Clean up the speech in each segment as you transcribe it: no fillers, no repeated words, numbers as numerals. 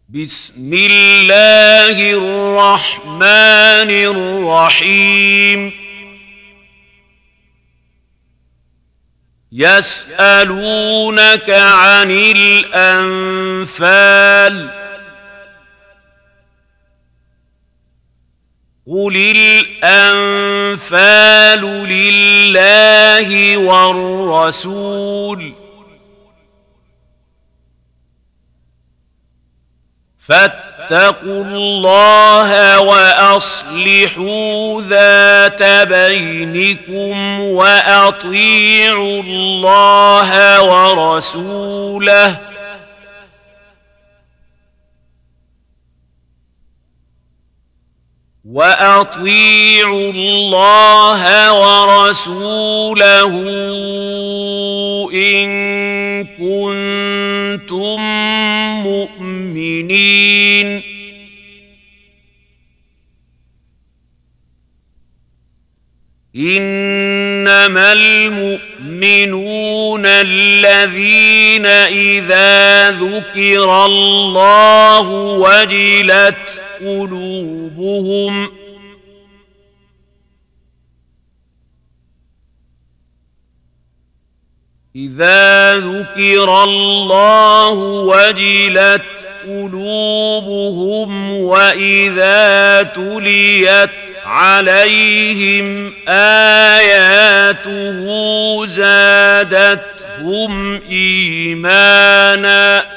بسم الله الرحمن الرحيم يسألونك عن الأنفال قل الأنفال لله والرسول فاتقوا الله وأصلحوا ذات بينكم وأطيعوا الله ورسوله إن كنتم مؤمنين إنما المؤمنون الذين إذا ذكر الله وجلت قلوبهم وإذا تليت عليهم آياته زادتهم إيمانا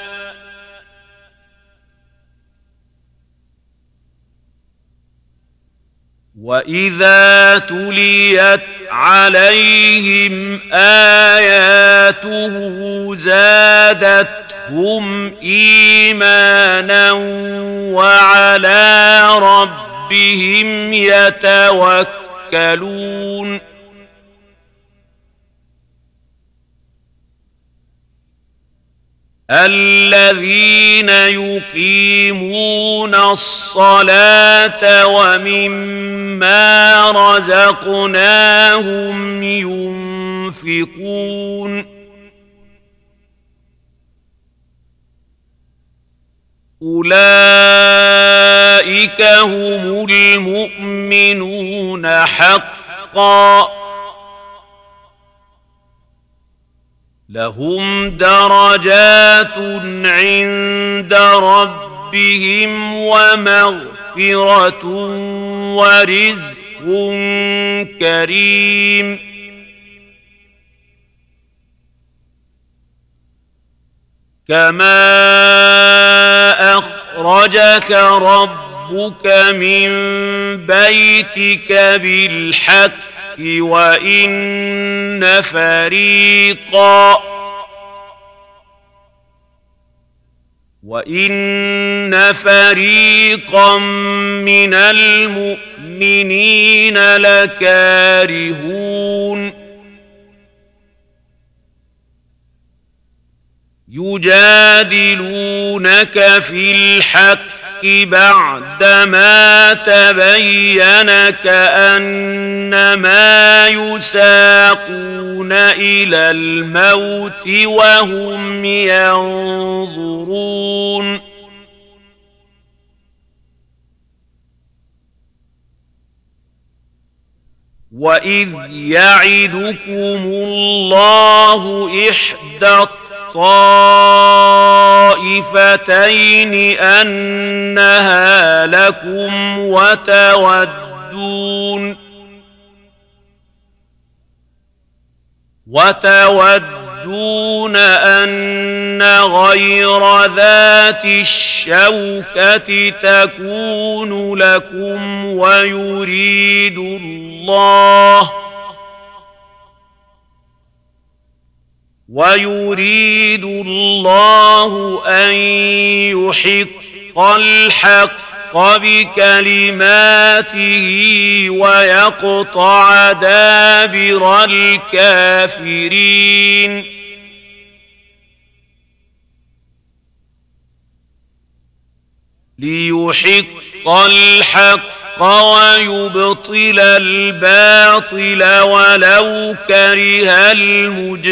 وعلى ربهم يتوكلون الذين يقيمون الصلاة ومما رزقناهم ينفقون أولئك هم المؤمنون حقا لهم درجات عند ربهم ومغفرة ورزق كريم كما أخرجك ربك من بيتك بالحق وإن فريقا من المؤمنين لكارهون يجادلونك في الحق بعدما تبين كأنما يساقون إلى الموت وهم ينظرون وإذ يعدكم الله إحدى الطائفتين أنها لكم وتودون أن غير ذات الشوكة تكون لكم ويريد الله أن يحق الحق بكلماته ويقطع دابر الكافرين ليحق الحق ويبطل الباطل ولو كره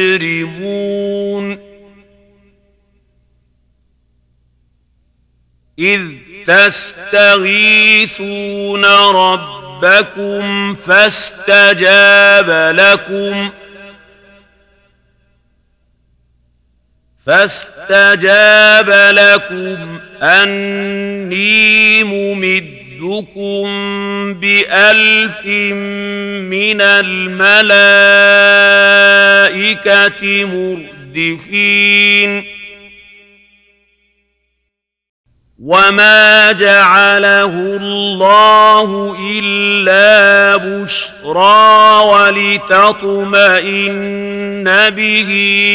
المجرمون إذ تستغيثون ربكم فاستجاب لكم أني ممدكم ب1000 من الملائكة مردفين وما جعله الله إلا بشرى ولتطمئن به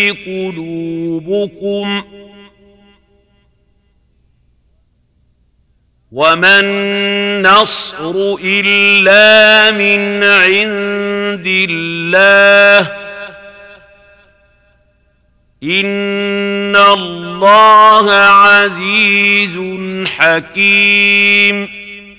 قلوبكم وما النصر إلا من عند الله إن الله عزيز حكيم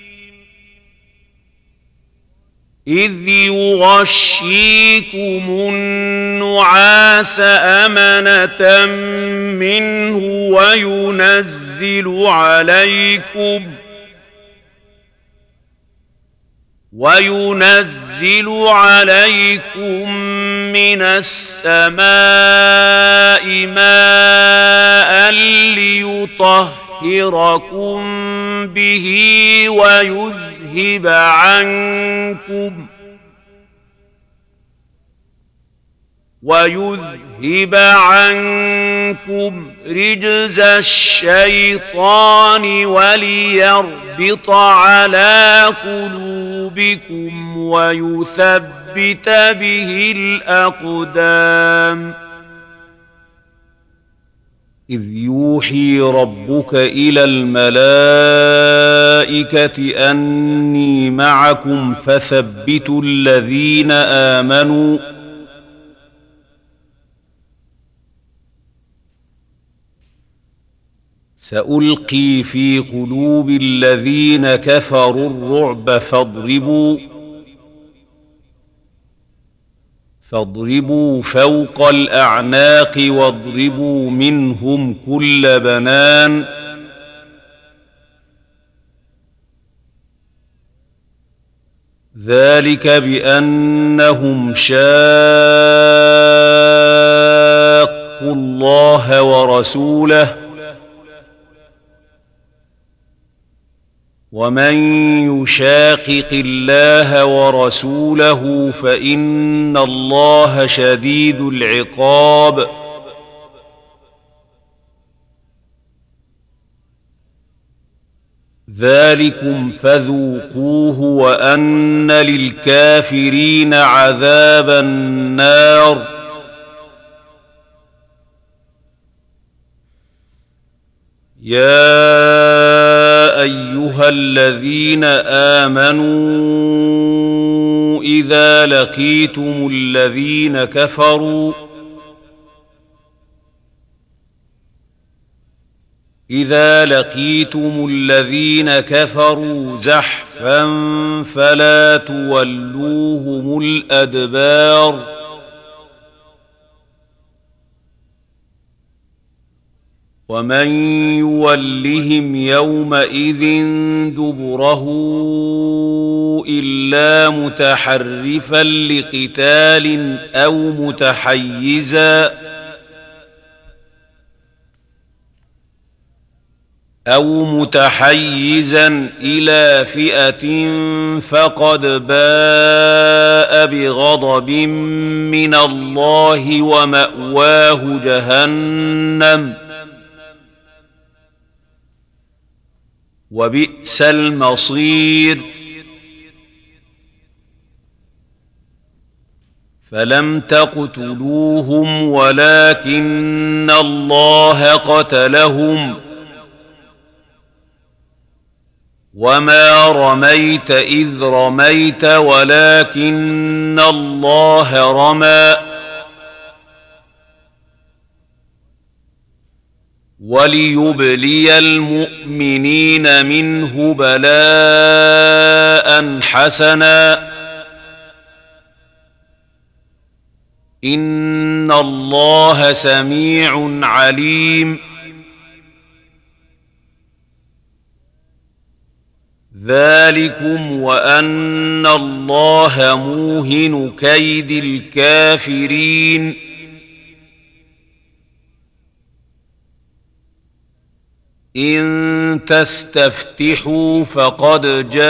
إذ يغشيكم النعاس أمنة منه وينزل عليكم من السماء ماء ليطهركم به ويذهب عنكم رجز الشيطان وليربط على قلوبكم ويثبت به الأقدام إذ يوحي ربك إلى الملائكة أني معكم فثبتوا الذين آمنوا سألقي في قلوب الذين كفروا الرعب فاضربوا فوق الأعناق واضربوا منهم كل بنان ذلك بأنهم شاقوا الله ورسوله ومن يشاقق الله ورسوله فإن الله شديد العقاب ذلكم فذوقوه وأن للكافرين عذاب النار يا أيها الذين آمنوا إذا لقيتم الذين كفروا زحفا فلا تولوهم الأدبار ومن يولهم يومئذ دبره إلا متحرفا لقتال أو متحيزا إلى فئة فقد باء بغضب من الله ومأواه جهنم وبئس المصير فلم تقتلوهم ولكن الله قتلهم وما رميت إذ رميت ولكن الله رمى وليبلي المؤمنين منه بلاء حسنا إن الله سميع عليم ذلكم وأن الله موهن كيد الكافرين إن تستفتحوا فقد جاءكم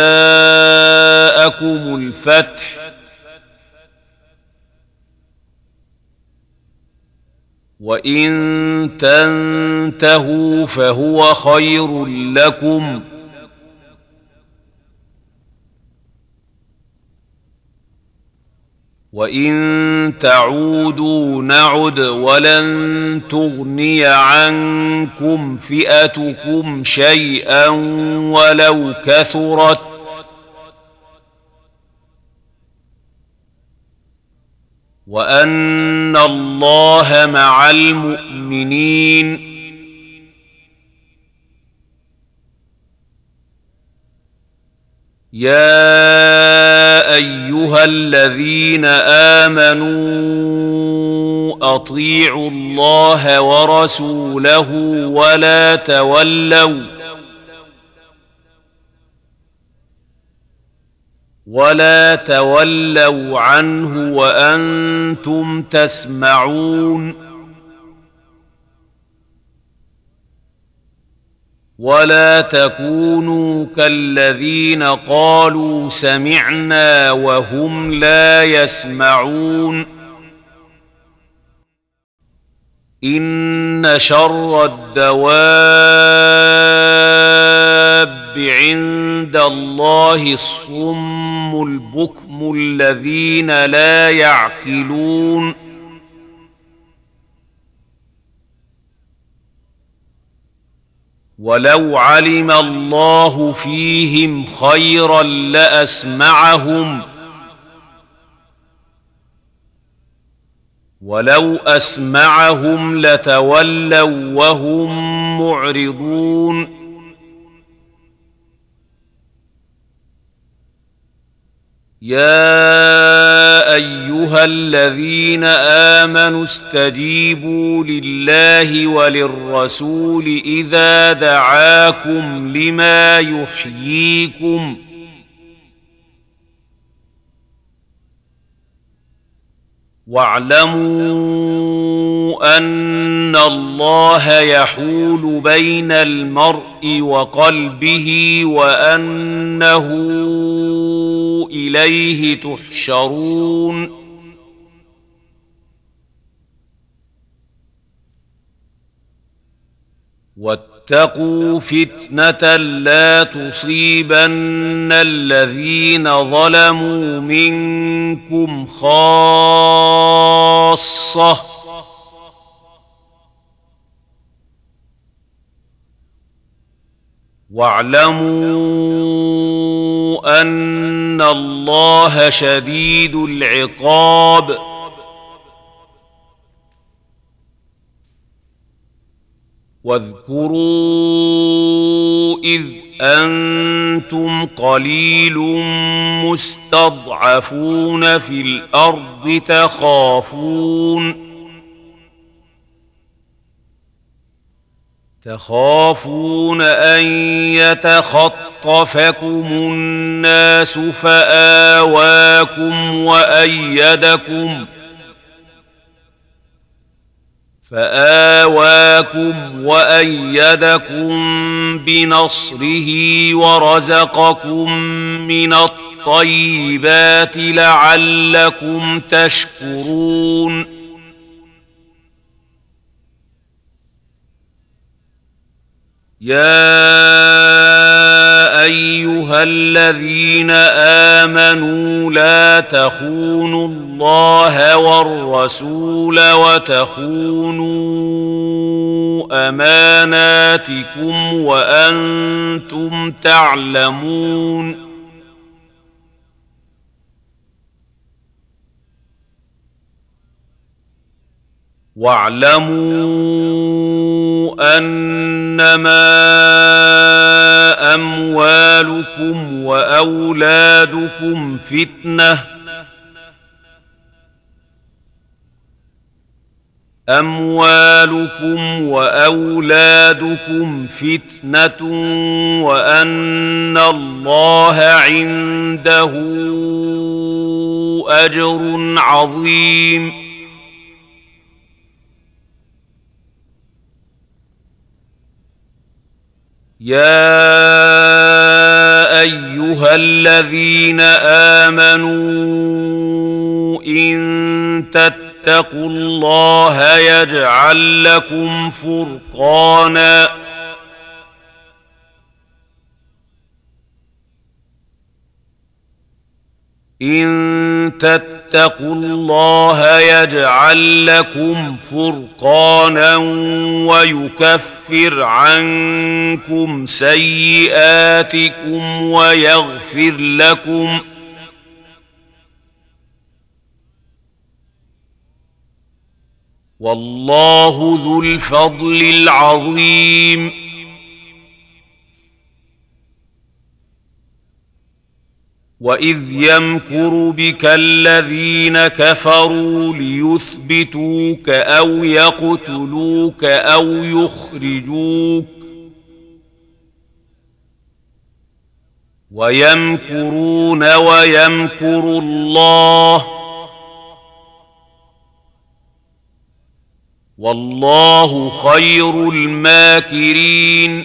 الفتح وإن تنتهوا فهو خير لكم وإن تعودوا نعد ولن تغني عنكم فئتكم شيئا ولو كثرت وأن الله مع المؤمنين يا أيها الذين آمنوا أطيعوا الله ورسوله ولا تولوا عنه وأنتم تسمعون ولا تكونوا كالذين قالوا سمعنا وهم لا يسمعون إن شر الدواب عند الله الصم البكم الذين لا يعقلون ولو علم الله فيهم خيرا لأسمعهم ولو أسمعهم لتولوا وهم معرضون يا أيها الذين آمنوا استجيبوا لله وللرسول إذا دعاكم لما يحييكم واعلموا أن الله يحول بين المرء وقلبه وأنه إليه تحشرون واتقوا فتنة لا تصيبن الذين ظلموا منكم خاصة واعلموا أن الله شديد العقاب واذكروا إذ أنتم قليل مستضعفون في الأرض تخافون أن يتخطفكم الناس فآواكم وأيدكم بنصره ورزقكم من الطيبات لعلكم تشكرون يا أيها الذين آمنوا لا تخونوا الله والرسول وتخونوا أماناتكم وأنتم تعلمون واعلموا أنما أموالكم وأولادكم فتنة أموالكم وأولادكم فتنة وأن الله عنده أجر عظيم. يا أيها الذين آمنوا إن تتقوا الله يجعل لكم فرقانا إن تتقوا الله يجعل لكم فرقانا ويكفر عنكم سيئاتكم ويغفر لكم والله ذو الفضل العظيم. وإذ يمكر بك الذين كفروا ليثبتوك أو يقتلوك أو يخرجوك ويمكرون ويمكر الله والله خير الماكرين.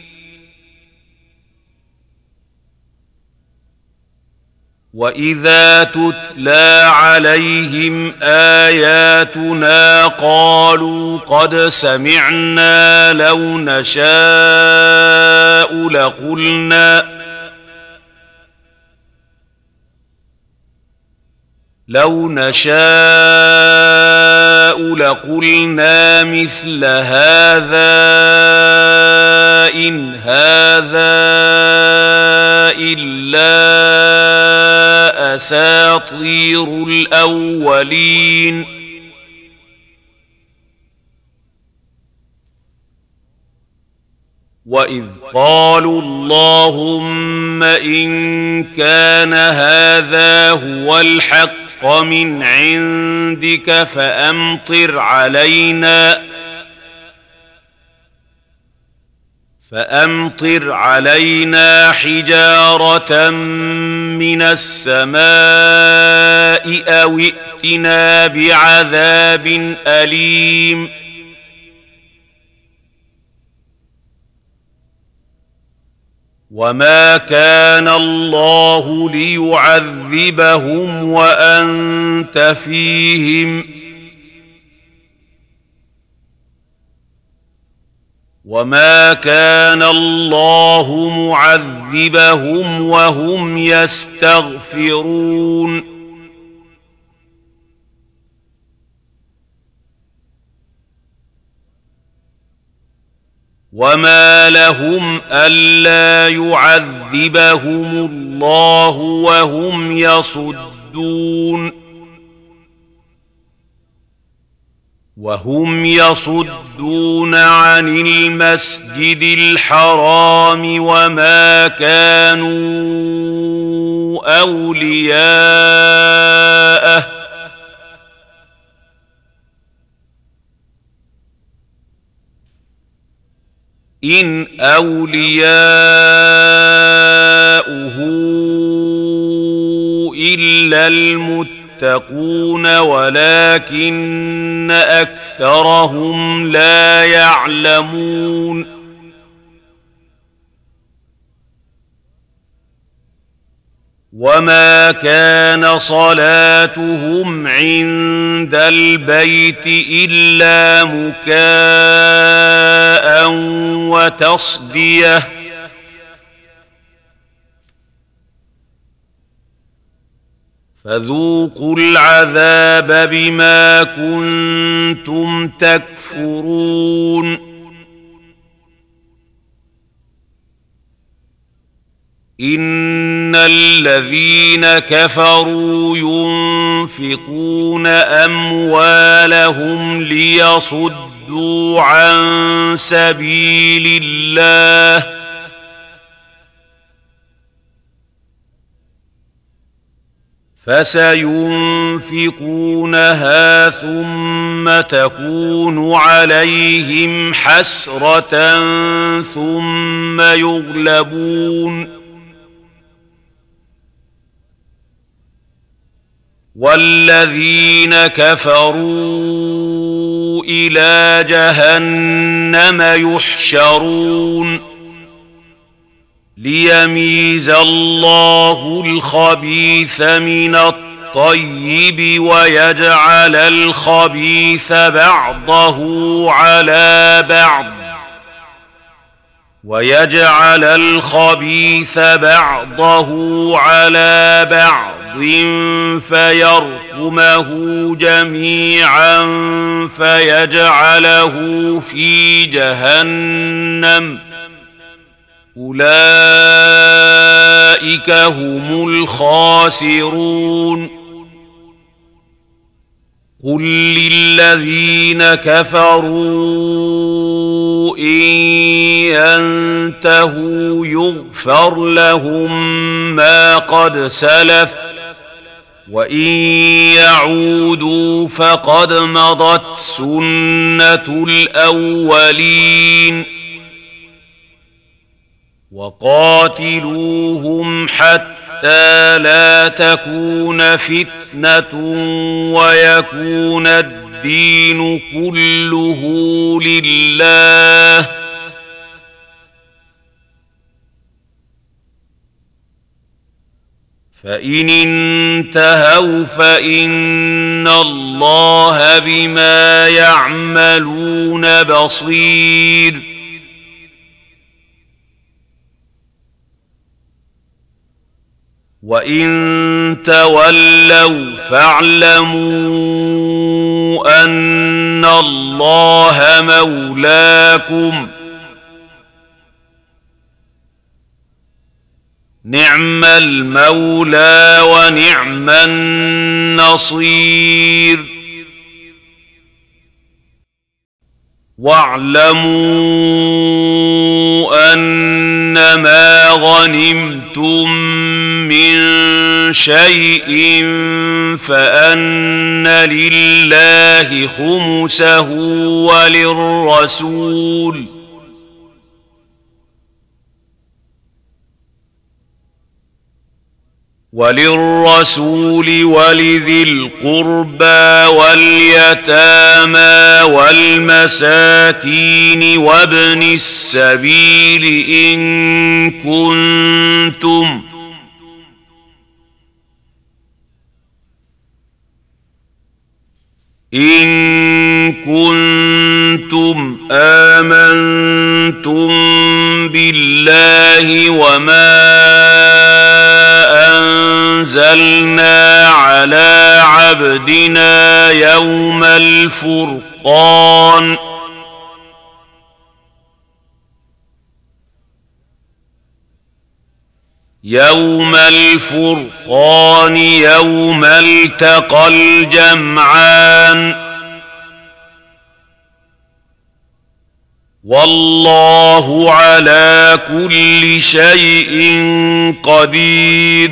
وإذا تتلى عليهم آياتنا قالوا قد سمعنا لو نشاء لقلنا مثل هذا إن هذا إلا أساطير الأولين. وإذ قالوا اللهم إن كان هذا هو الحق من عندك فأمطر علينا حجارة من السماء أو ائتنا بعذاب أليم. وما كان الله ليعذبهم وأنت فيهم وما كان الله معذبهم وهم يستغفرون. وما لهم ألا يعذبهم الله وهم يصدون عن المسجد الحرام وما كانوا أولياءه إن أولياؤه إلا المتقون ولكن أكثرهم لا يعلمون. وما كان صلاتهم عند البيت إلا مكاء وتصدية فذوقوا العذاب بما كنتم تكفرون. إن الذين كفروا ينفقون أموالهم ليصدوا عن سبيل الله فسينفقونها ثم تكون عليهم حسرة ثم يغلبون والذين كفروا إلى جهنم يحشرون ليميز الله الخبيث من الطيب ويجعل الخبيث بعضه على بعض فيركمه جميعا فيجعله في جهنم أولئك هم الخاسرون قل للذين كفروا إن ينتهوا يغفر لهم ما قد سلف وإن يعودوا فقد مضت سنة الأولين وقاتلوهم حتى لا تكون فتنة ويكون الدين كله لله فإن انتهوا فإن الله بما يعملون بصير وإن تولوا فاعلموا أن الله مولاكم نعم المولى ونعم النصير واعلموا أنما غنمتم من شيء فأن لله خمسه وللرسول ولذي القربى واليتامى والمساكين وابن السبيل إن كنتم آمنتم بالله وما أنزلنا على عبدنا يوم الفرقان يوم التقى الجمعان والله على كل شيء قدير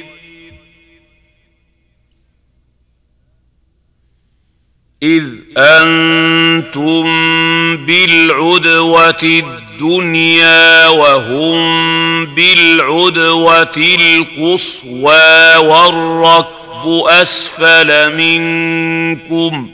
إذ أنتم بالعدوة الدنيا وهم بالعدوة القصوى والركب أسفل منكم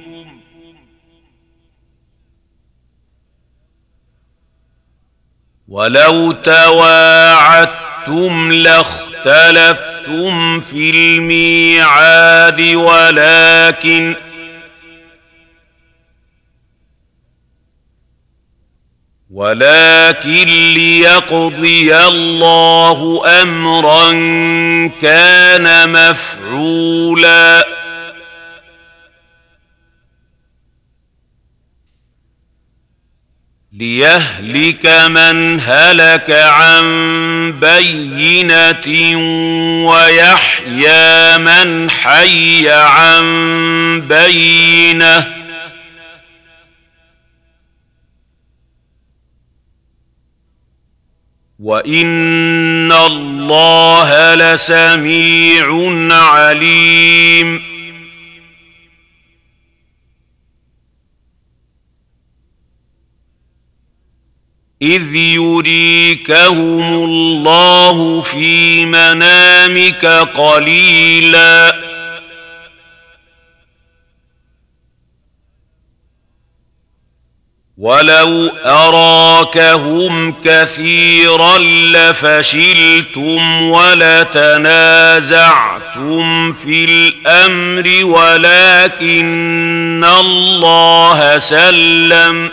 ولو تواعدتم لاختلفتم في الميعاد ولكن ليقضي الله أمرا كان مفعولا ليهلك من هلك عن بينة ويحيى من حي عن بينة وإن الله لسميع عليم إذ يريكهم الله في منامك قليلا ولو أراكهم كثيرا لفشلتم ولتنازعتم في الأمر ولكن الله سلم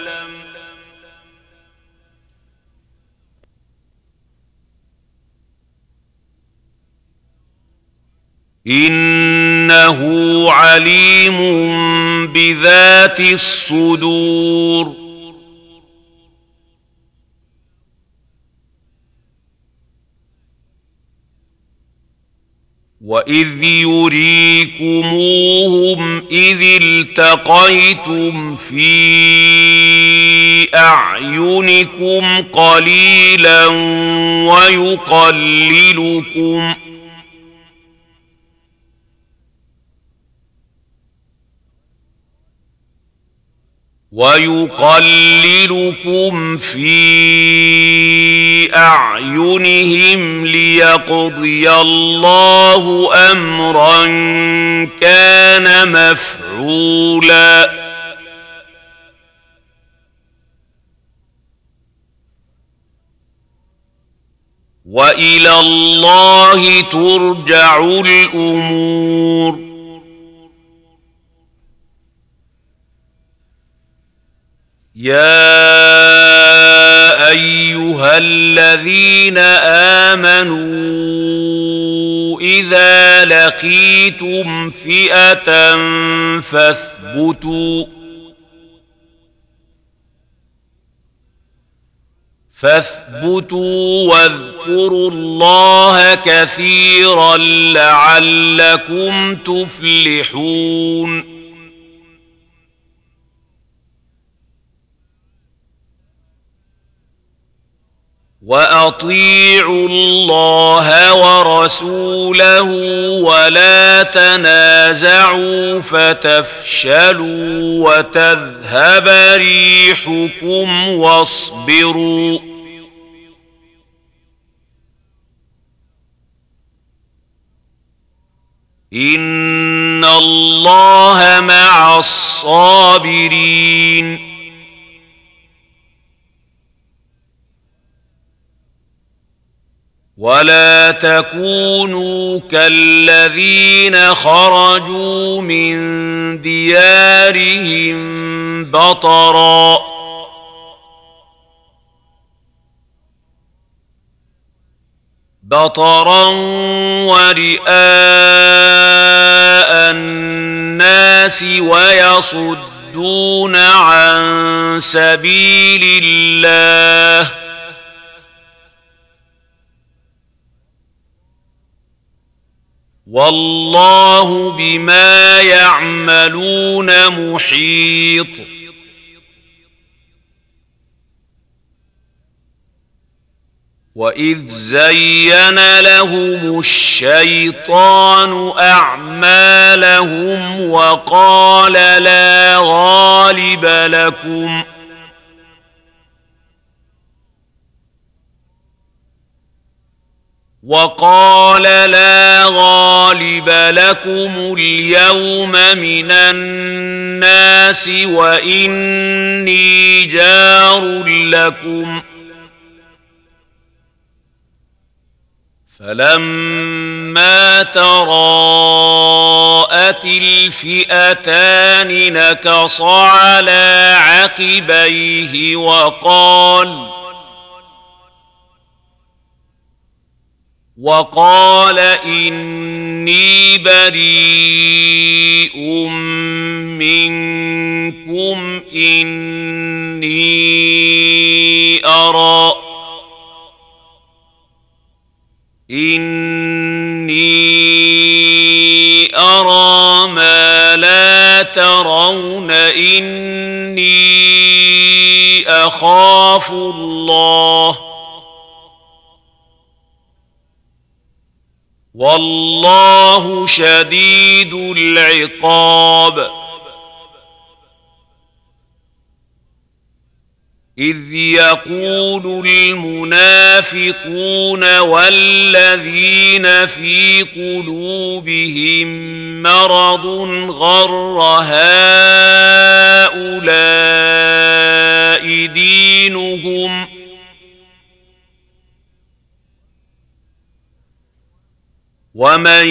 إنه عليم بذات الصدور وإذ يريكموهم إذ التقيتم في أعينكم قليلا ويقللكم في أعينهم ليقضي الله أمرا كان مفعولا وإلى الله ترجع الأمور يا أيها الذين آمنوا إذا لقيتم فئة فاثبتوا واذكروا الله كثيرا لعلكم تفلحون وأطيعوا الله ورسوله ولا تنازعوا فتفشلوا وتذهب ريحكم واصبروا إن الله مع الصابرين ولا تكونوا كالذين خرجوا من ديارهم بطرا ورئاء الناس ويصدون عن سبيل الله والله بما يعملون محيط وإذ زين لهم الشيطان أعمالهم وقال لا غالب لكم اليوم من الناس وإني جار لكم فلما تراءت الفئتان نكص على عقبيه وقال إني بريء منكم إني أرى ما لا ترون إني أخاف الله والله شديد العقاب. إذ يقول المنافقون والذين في قلوبهم مرض غر هؤلاء دينهم ومن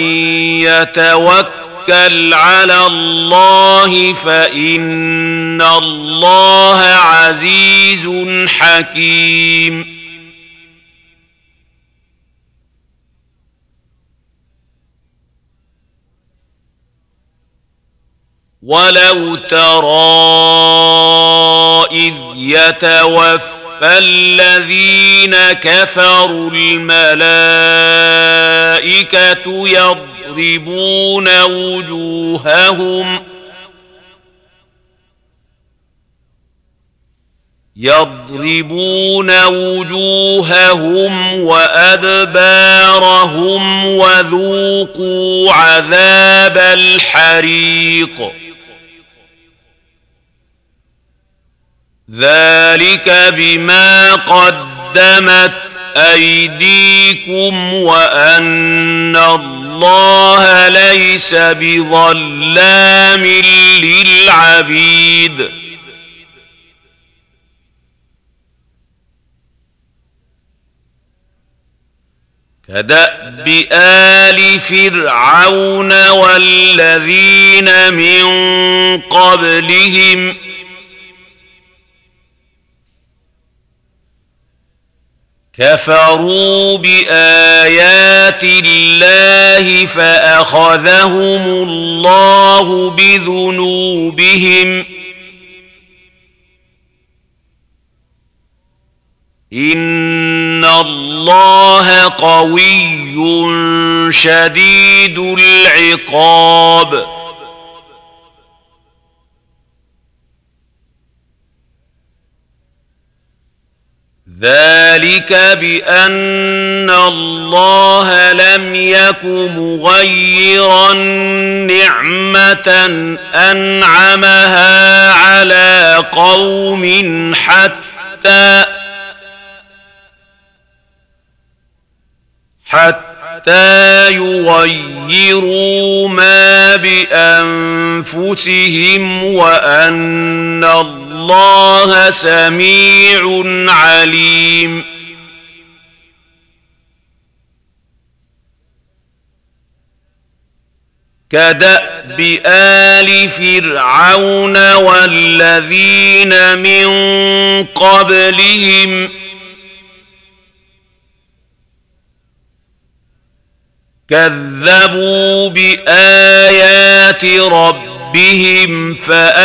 يتوكل على الله فإن الله عزيز حكيم. ولو ترى إذ يتوفى فالذين كفروا الملائكة يضربون وجوههم وأدبارهم وذوقوا عذاب الحريق. ذلك بما قدمت أيديكم وأن الله ليس بظلام للعبيد. كدأب آل فرعون والذين من قبلهم كفروا بآيات الله فأخذهم الله بذنوبهم إن الله قوي شديد العقاب. ذلك بأن الله لم يك مغيرا نعمة أنعمها على قوم حتى يغيروا ما بأنفسهم وأن الله سميع عليم. كدأب آل فرعون والذين من قبلهم كذبوا بآيات ربهم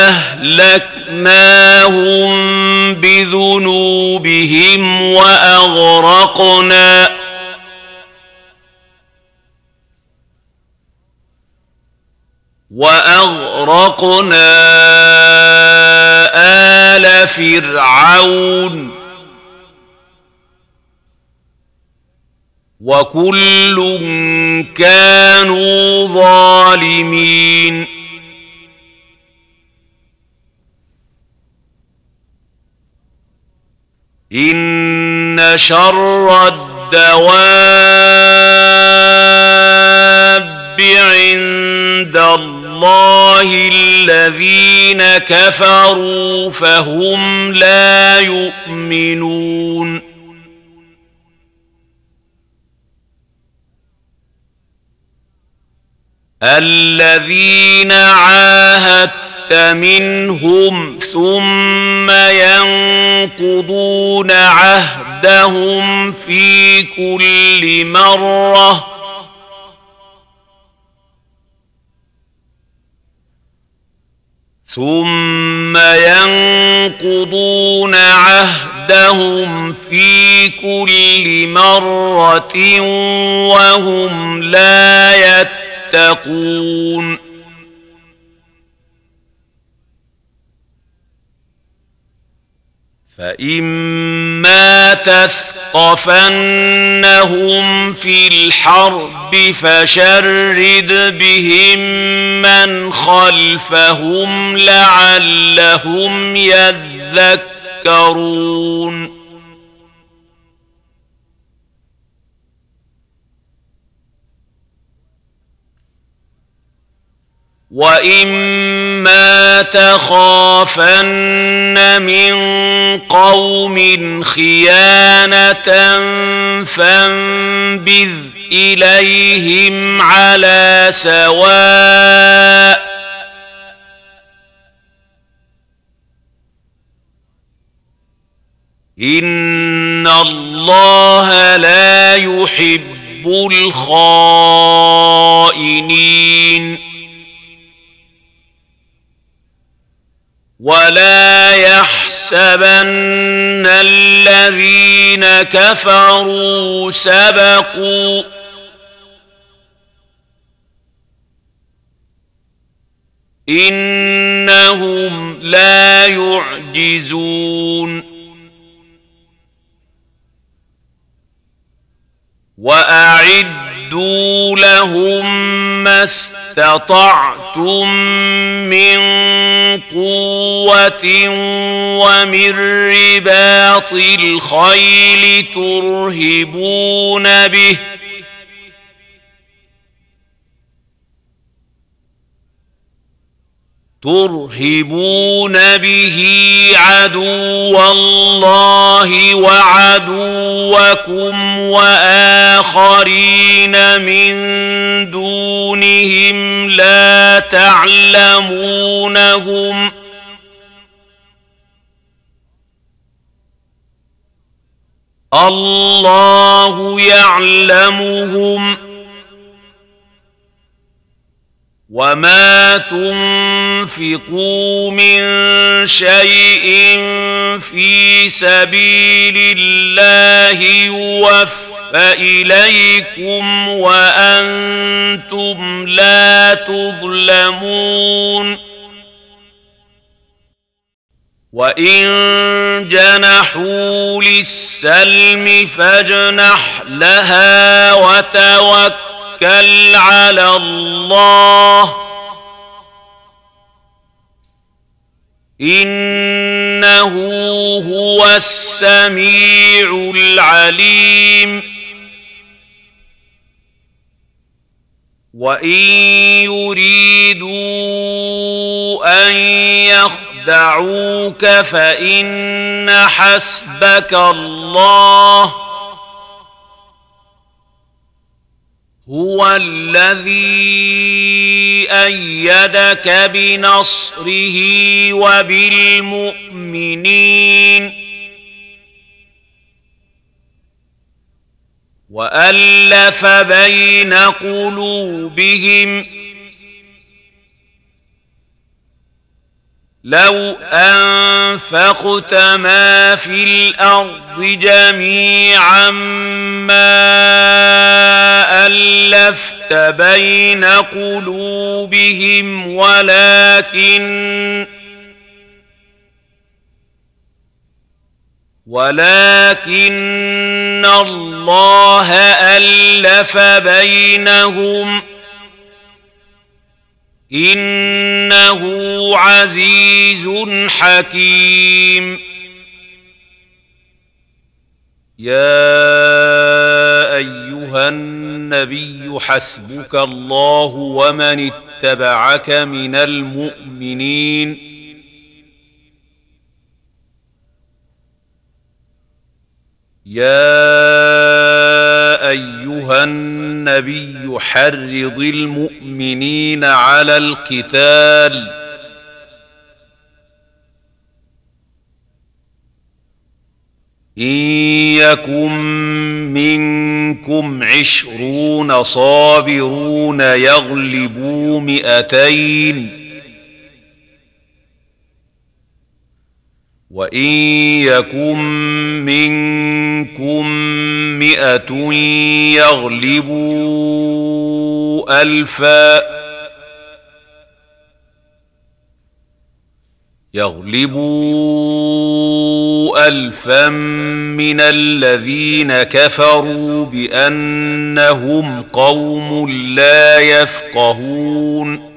فأهلكناهم بذنوبهم وأغرقنا آل فرعون وكل كانوا ظالمين. إن شر الدواب عند الله الذين كفروا فهم لا يؤمنون. الذين عاهدت منهم ثم ينقضون عهدهم في كل مرة وهم لا يتقون. فإما تثقفنهم في الحرب فشرد بهم من خلفهم لعلهم يذكرون وإما تخافن من قوم خيانة فانبذ إليهم على سواء إن الله لا يحب الخائنين ولا يحسبن الذين كفروا سبقوا إنهم لا يعجزون وأعدوا لهم ما استطعتم من قوة ومن رباط الخيل ترهبون به عدو الله وعدوكم وآخرين من دونهم لا تعلمونهم الله يعلمهم وما تنفقوا من شيء في سبيل الله يوفى إليكم وأنتم لا تظلمون وإن جنحوا للسلم فاجنح لها وتوكل على الله إنه هو السميع العليم وإن يريدوا أن يخدعوك فإن حسبك الله هو الذي أيدك بنصره وبالمؤمنين وألف بين قلوبهم لو أنفقت ما في الأرض جميعا ما ألفت بين قلوبهم ولكن الله ألف بينهم إنه عزيز حكيم يا أيها النبي حسبك الله ومن اتبعك من المؤمنين يا أيها النبي حرض المؤمنين على القتال إن يكن منكم 20 صابرون يغلبوا 200 وإن يكن منكم 100 يغلبوا 1000 يغلبوا ألفا من الذين كفروا بأنهم قوم لا يفقهون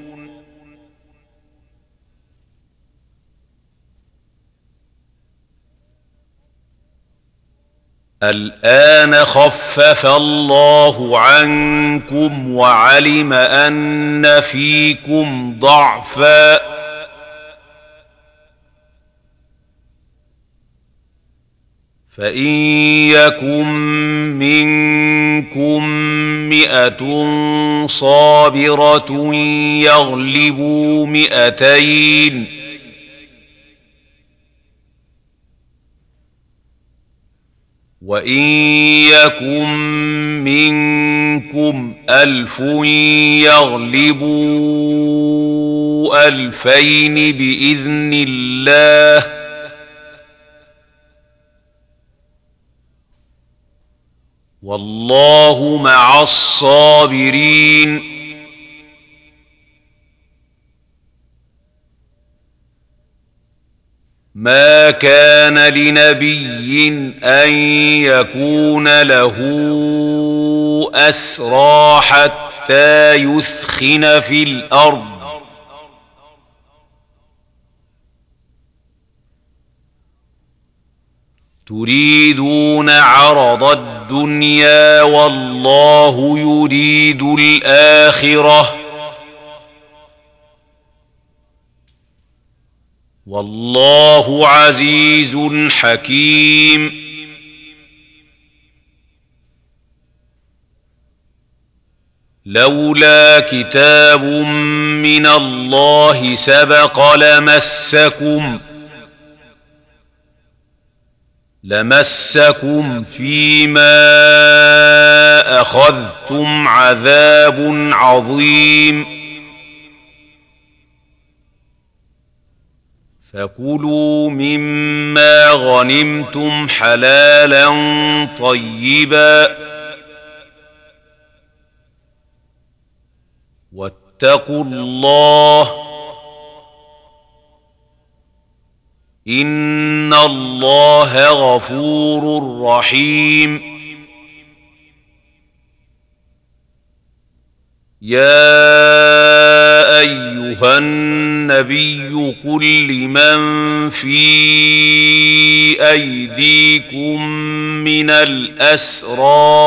الآن خفف الله عنكم وعلم أن فيكم ضعفا فإن يكن منكم 100 صابرة يغلبوا 200 وإن يكن منكم 1000 يغلبوا 2000 بإذن الله والله مع الصابرين ما كان لنبي أن يكون له أسرى حتى يثخن في الأرض تريدون عرض الدنيا والله يريد الآخرة والله عزيز حكيم لولا كتاب من الله سبق لمسكم فيما أخذتم عذاب عظيم فكلوا مما غنمتم حلالا طيبا واتقوا الله إن الله غفور رحيم يا أيها النبي قل لمن في أيديكم من الأسرى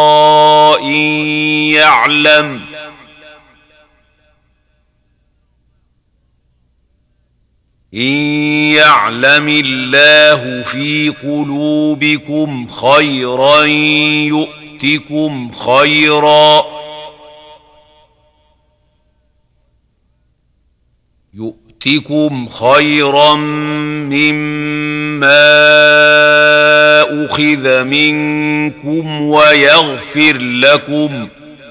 إن يعلم الله في قلوبكم خيرا يؤتكم خيرا مما أخذ منكم ويغفر لكم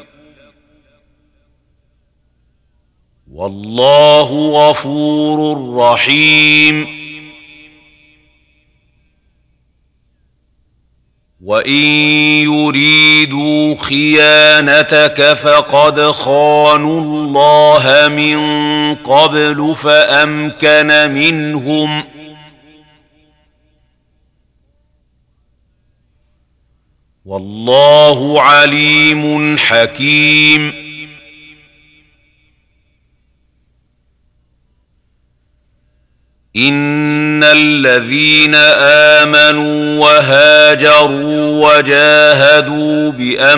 والله غفور رحيم وإن يريدوا خيانتك فقد خانوا الله من قبل فأمكن منهم والله عليم حكيم إن الذين آمنوا وهاجروا وجاهدوا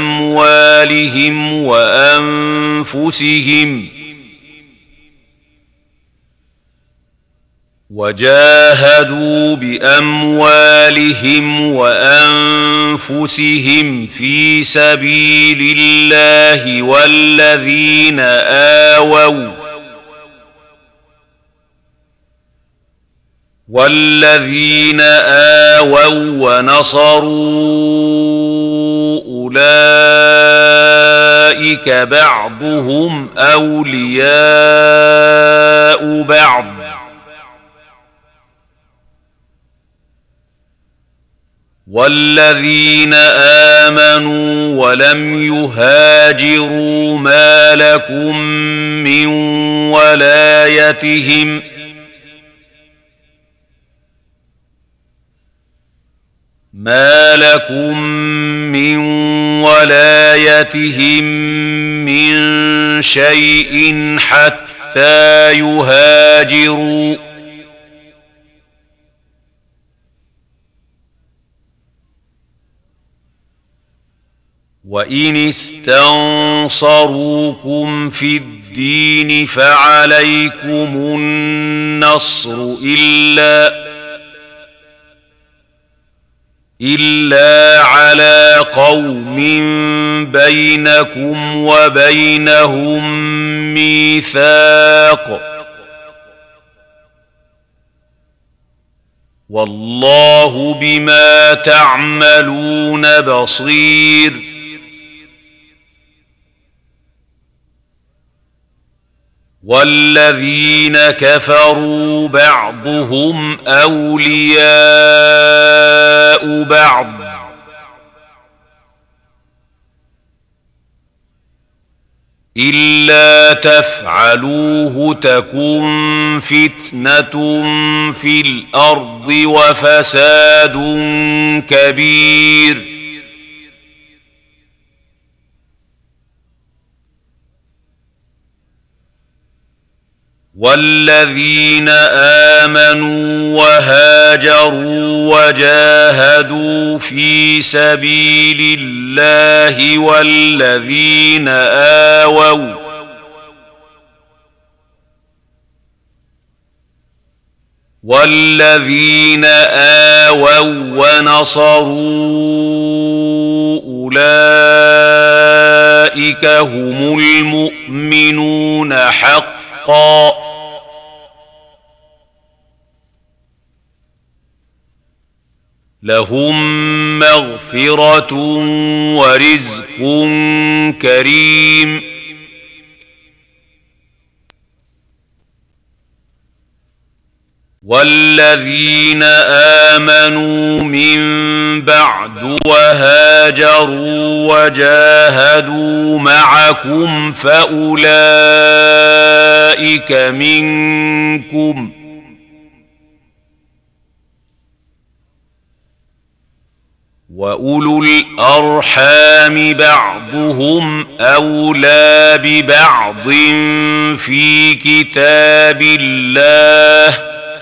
بأموالهم وأنفسهم في سبيل الله والذين آووا ونصروا أولئك بعضهم أولياء بعض والذين آمنوا ولم يهاجروا ما لكم من ولايتهم ما لكم من ولايتهم من شيء حتى يهاجروا وإن استنصروكم في الدين فعليكم النصر إلا على قوم بينكم وبينهم ميثاق والله بما تعملون بصير والذين كفروا بعضهم أولياء بعض إلا تفعلوه تكن فتنة في الأرض وفساد كبير والذين آمنوا وهاجروا وجاهدوا في سبيل الله والذين آووا ونصروا أولئك هم المؤمنون حقا لهم مغفرة ورزق كريم والذين آمنوا من بعد وهاجروا وجاهدوا معكم فأولئك منكم وأولو الأرحام بعضهم أولى ببعض في كتاب الله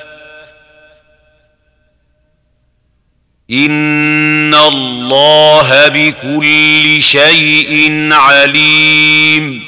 إن الله بكل شيء عليم